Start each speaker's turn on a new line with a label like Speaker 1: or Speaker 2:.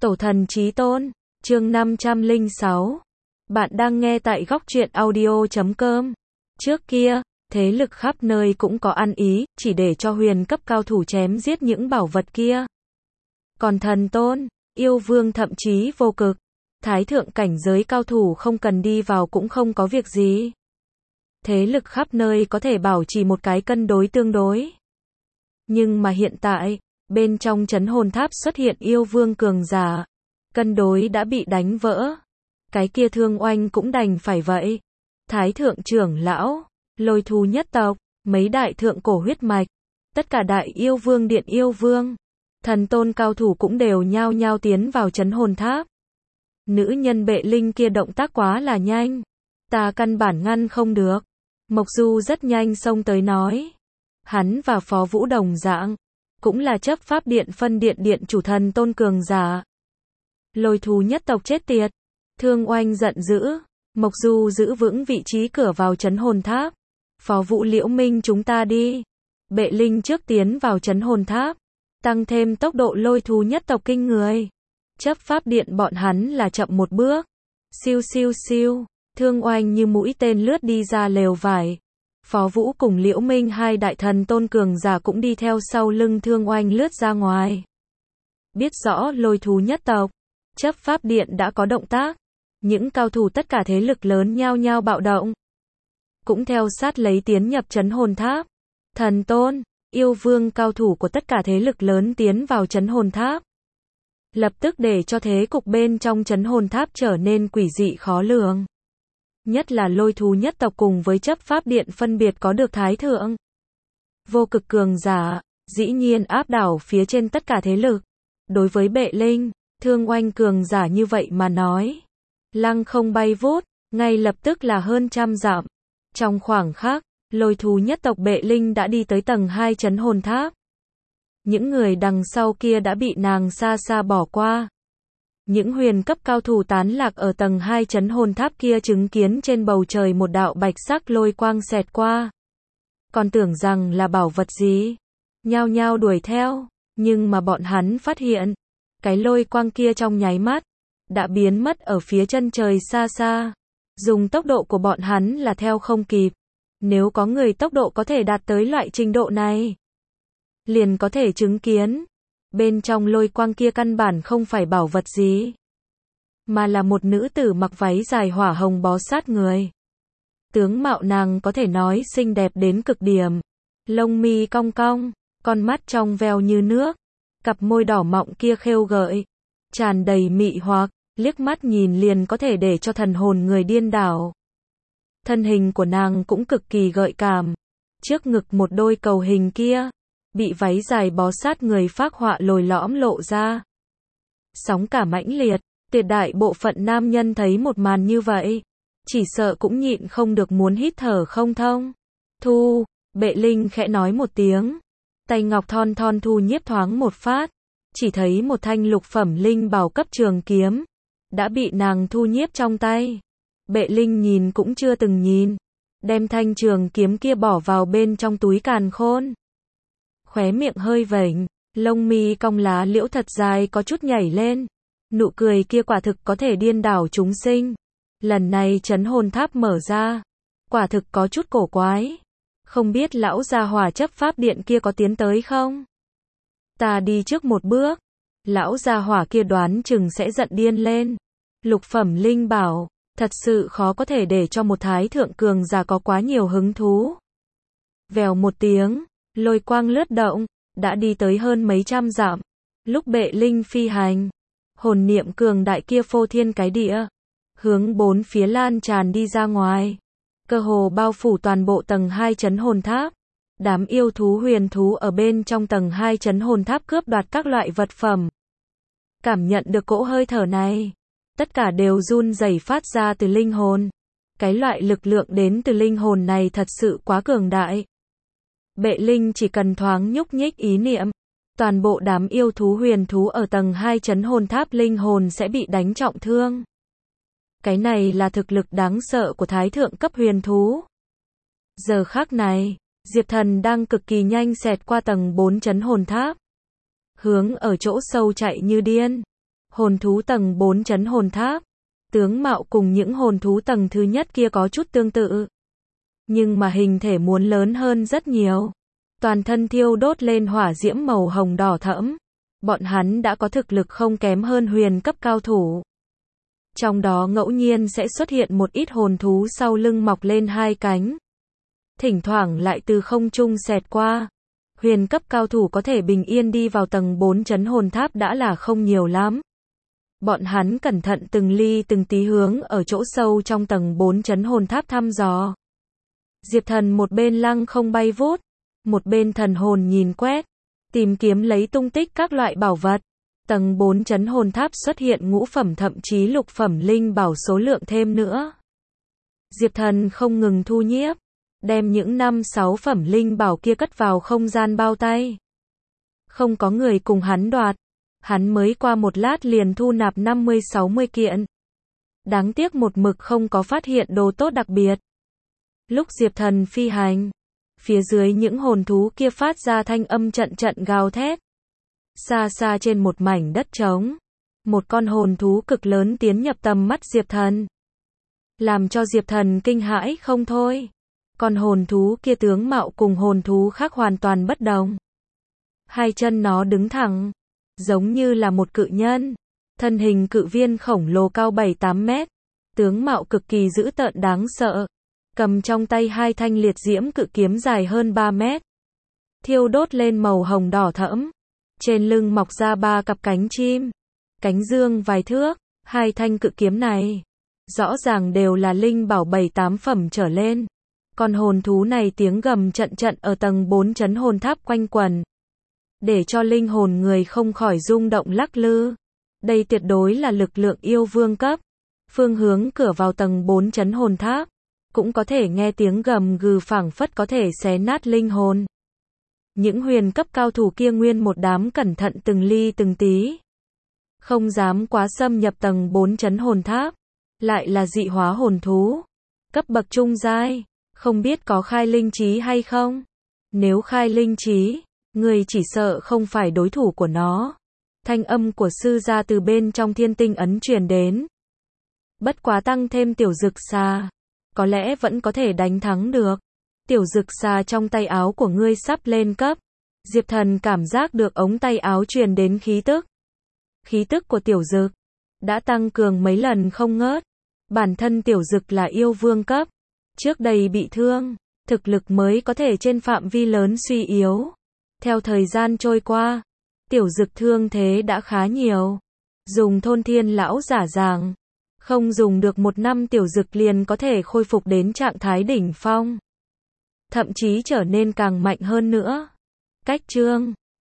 Speaker 1: Tổ thần chí tôn, chương 506. Bạn đang nghe tại góc truyện audio.com. Trước kia, thế lực khắp nơi cũng có ăn ý, chỉ để cho huyền cấp cao thủ chém giết những bảo vật kia. Còn thần tôn, yêu vương thậm chí vô cực, thái thượng cảnh giới cao thủ không cần đi vào cũng không có việc gì. Thế lực khắp nơi có thể bảo trì một cái cân đối tương đối. Nhưng mà hiện tại, bên trong trấn hồn tháp xuất hiện yêu vương cường giả. Cân đối đã bị đánh vỡ. Cái kia Thương Oanh cũng đành phải vậy. Thái thượng trưởng lão, Lôi thú nhất tộc, mấy đại thượng cổ huyết mạch, tất cả đại yêu vương điện yêu vương, thần tôn cao thủ cũng đều nhao nhao tiến vào trấn hồn tháp. Nữ nhân Bệ Linh kia động tác quá là nhanh. Ta căn bản ngăn không được. Mộc Du rất nhanh xông tới nói. Hắn và Phó Vũ đồng dạng, cũng là chấp pháp điện phân điện điện chủ thần tôn cường giả. Lôi thú nhất tộc chết tiệt. Thương Oanh giận dữ. Mộc Du giữ vững vị trí cửa vào trấn hồn tháp. Phó Vũ Liễu Minh chúng ta đi. Bệ Linh trước tiến vào trấn hồn tháp. Tăng thêm tốc độ lôi thú nhất tộc kinh người. Chấp pháp điện bọn hắn là chậm một bước. Siêu siêu siêu. Thương Oanh như mũi tên lướt đi ra lều vải. Phó Vũ cùng Liễu Minh hai đại thần tôn cường giả cũng đi theo sau lưng Thương Oanh lướt ra ngoài. Biết rõ lôi thú nhất tộc, chấp pháp điện đã có động tác. Những cao thủ tất cả thế lực lớn nhao nhao bạo động. Cũng theo sát lấy tiến nhập trấn hồn tháp. Thần tôn, yêu vương cao thủ của tất cả thế lực lớn tiến vào trấn hồn tháp. Lập tức để cho thế cục bên trong trấn hồn tháp trở nên quỷ dị khó lường. Nhất là lôi thú nhất tộc cùng với chấp pháp điện phân biệt có được thái thượng vô cực cường giả, dĩ nhiên áp đảo phía trên tất cả thế lực. Đối với Bệ Linh, Thương Oanh cường giả như vậy mà nói, lăng không bay vút, ngay lập tức là hơn trăm dặm. Trong khoảng khắc, lôi thú nhất tộc Bệ Linh đã đi tới tầng 2 trấn hồn tháp. Những người đằng sau kia đã bị nàng xa xa bỏ qua. Những huyền cấp cao thủ tán lạc ở tầng 2 trấn hồn tháp kia chứng kiến trên bầu trời một đạo bạch sắc lôi quang xẹt qua. Còn tưởng rằng là bảo vật gì, nhao nhao đuổi theo, nhưng mà bọn hắn phát hiện, cái lôi quang kia trong nháy mắt đã biến mất ở phía chân trời xa xa. Dùng tốc độ của bọn hắn là theo không kịp. Nếu có người tốc độ có thể đạt tới loại trình độ này, liền có thể chứng kiến, bên trong lôi quang kia căn bản không phải bảo vật gì, mà là một nữ tử mặc váy dài hỏa hồng bó sát người. Tướng mạo nàng có thể nói xinh đẹp đến cực điểm. Lông mi cong cong, con mắt trong veo như nước, cặp môi đỏ mọng kia khêu gợi, tràn đầy mị hoặc, liếc mắt nhìn liền có thể để cho thần hồn người điên đảo. Thân hình của nàng cũng cực kỳ gợi cảm. Trước ngực một đôi cầu hình kia, bị váy dài bó sát người phác họa lồi lõm lộ ra. Sóng cả mãnh liệt, tuyệt đại bộ phận nam nhân thấy một màn như vậy, chỉ sợ cũng nhịn không được muốn hít thở không thông. Thu, Bệ Linh khẽ nói một tiếng. Tay ngọc thon thon thu nhiếp thoáng một phát. Chỉ thấy một thanh lục phẩm linh bảo cấp trường kiếm đã bị nàng thu nhiếp trong tay. Bệ Linh nhìn cũng chưa từng nhìn, đem thanh trường kiếm kia bỏ vào bên trong túi càn khôn. Khóe miệng hơi vểnh, lông mi cong lá liễu thật dài có chút nhảy lên. Nụ cười kia quả thực có thể điên đảo chúng sinh. Lần này trấn hồn tháp mở ra, quả thực có chút cổ quái. Không biết lão gia hỏa chấp pháp điện kia có tiến tới không? Ta đi trước một bước. Lão gia hỏa kia đoán chừng sẽ giận điên lên. Lục phẩm linh bảo, thật sự khó có thể để cho một thái thượng cường giả có quá nhiều hứng thú. Vèo một tiếng, lôi quang lướt động, đã đi tới hơn mấy trăm dặm. Lúc Bệ Linh phi hành, hồn niệm cường đại kia phô thiên cái địa, hướng bốn phía lan tràn đi ra ngoài, cơ hồ bao phủ toàn bộ tầng 2 trấn hồn tháp. Đám yêu thú huyền thú ở bên trong tầng 2 trấn hồn tháp cướp đoạt các loại vật phẩm. Cảm nhận được cỗ hơi thở này, tất cả đều run rẩy phát ra từ linh hồn. Cái loại lực lượng đến từ linh hồn này thật sự quá cường đại. Bệ Linh chỉ cần thoáng nhúc nhích ý niệm, toàn bộ đám yêu thú huyền thú ở tầng 2 trấn hồn tháp linh hồn sẽ bị đánh trọng thương. Cái này là thực lực đáng sợ của thái thượng cấp huyền thú. Giờ khắc này, Diệp Thần đang cực kỳ nhanh xẹt qua tầng 4 trấn hồn tháp, hướng ở chỗ sâu chạy như điên. Hồn thú tầng 4 trấn hồn tháp. Tướng mạo cùng những hồn thú tầng thứ nhất kia có chút tương tự. Nhưng mà hình thể muốn lớn hơn rất nhiều. Toàn thân thiêu đốt lên hỏa diễm màu hồng đỏ thẫm. Bọn hắn đã có thực lực không kém hơn huyền cấp cao thủ. Trong đó ngẫu nhiên sẽ xuất hiện một ít hồn thú sau lưng mọc lên hai cánh. Thỉnh thoảng lại từ không trung xẹt qua. Huyền cấp cao thủ có thể bình yên đi vào tầng 4 trấn hồn tháp đã là không nhiều lắm. Bọn hắn cẩn thận từng ly từng tí hướng ở chỗ sâu trong tầng 4 trấn hồn tháp thăm dò. Diệp Thần một bên lăng không bay vút, một bên thần hồn nhìn quét, tìm kiếm lấy tung tích các loại bảo vật. Tầng 4 trấn hồn tháp xuất hiện ngũ phẩm thậm chí lục phẩm linh bảo số lượng thêm nữa. Diệp Thần không ngừng thu nhiếp, đem những 5-6 phẩm linh bảo kia cất vào không gian bao tay. Không có người cùng hắn đoạt, hắn mới qua một lát liền thu nạp 50-60 kiện. Đáng tiếc một mực không có phát hiện đồ tốt đặc biệt. Lúc Diệp Thần phi hành, phía dưới những hồn thú kia phát ra thanh âm trận trận gào thét. Xa xa trên một mảnh đất trống, một con hồn thú cực lớn tiến nhập tầm mắt Diệp Thần. Làm cho Diệp Thần kinh hãi không thôi. Con hồn thú kia tướng mạo cùng hồn thú khác hoàn toàn bất đồng. Hai chân nó đứng thẳng, giống như là một cự nhân. Thân hình cự viên khổng lồ cao 7-8 mét. Tướng mạo cực kỳ dữ tợn đáng sợ. Cầm trong tay hai thanh liệt diễm cự kiếm dài hơn 3 mét. Thiêu đốt lên màu hồng đỏ thẫm. Trên lưng mọc ra 3 cặp cánh chim. Cánh dương vài thước. Hai thanh cự kiếm này rõ ràng đều là linh bảo 7-8 phẩm trở lên. Con hồn thú này tiếng gầm trận trận ở tầng 4 trấn hồn tháp quanh quẩn, để cho linh hồn người không khỏi rung động lắc lư. Đây tuyệt đối là lực lượng yêu vương cấp. Phương hướng cửa vào tầng 4 trấn hồn tháp, cũng có thể nghe tiếng gầm gừ phảng phất có thể xé nát linh hồn. Những huyền cấp cao thủ kia nguyên một đám cẩn thận từng ly từng tí. Không dám quá xâm nhập tầng 4 trấn hồn tháp. Lại là dị hóa hồn thú. Cấp bậc trung giai. Không biết có khai linh trí hay không? Nếu khai linh trí, người chỉ sợ không phải đối thủ của nó. Thanh âm của sư gia từ bên trong thiên tinh ấn truyền đến. Bất quá tăng thêm tiểu dực xà, có lẽ vẫn có thể đánh thắng được. Tiểu dực xà trong tay áo của ngươi sắp lên cấp. Diệp Thần cảm giác được ống tay áo truyền đến khí tức. Khí tức của tiểu dực đã tăng cường mấy lần không ngớt. Bản thân tiểu dực là yêu vương cấp. Trước đây bị thương, thực lực mới có thể trên phạm vi lớn suy yếu. Theo thời gian trôi qua, tiểu dực thương thế đã khá nhiều. Dùng thôn thiên lão giả giảng, không dùng được 1 năm tiểu dực liền có thể khôi phục đến trạng thái đỉnh phong. Thậm chí trở nên càng mạnh hơn nữa. Cách chương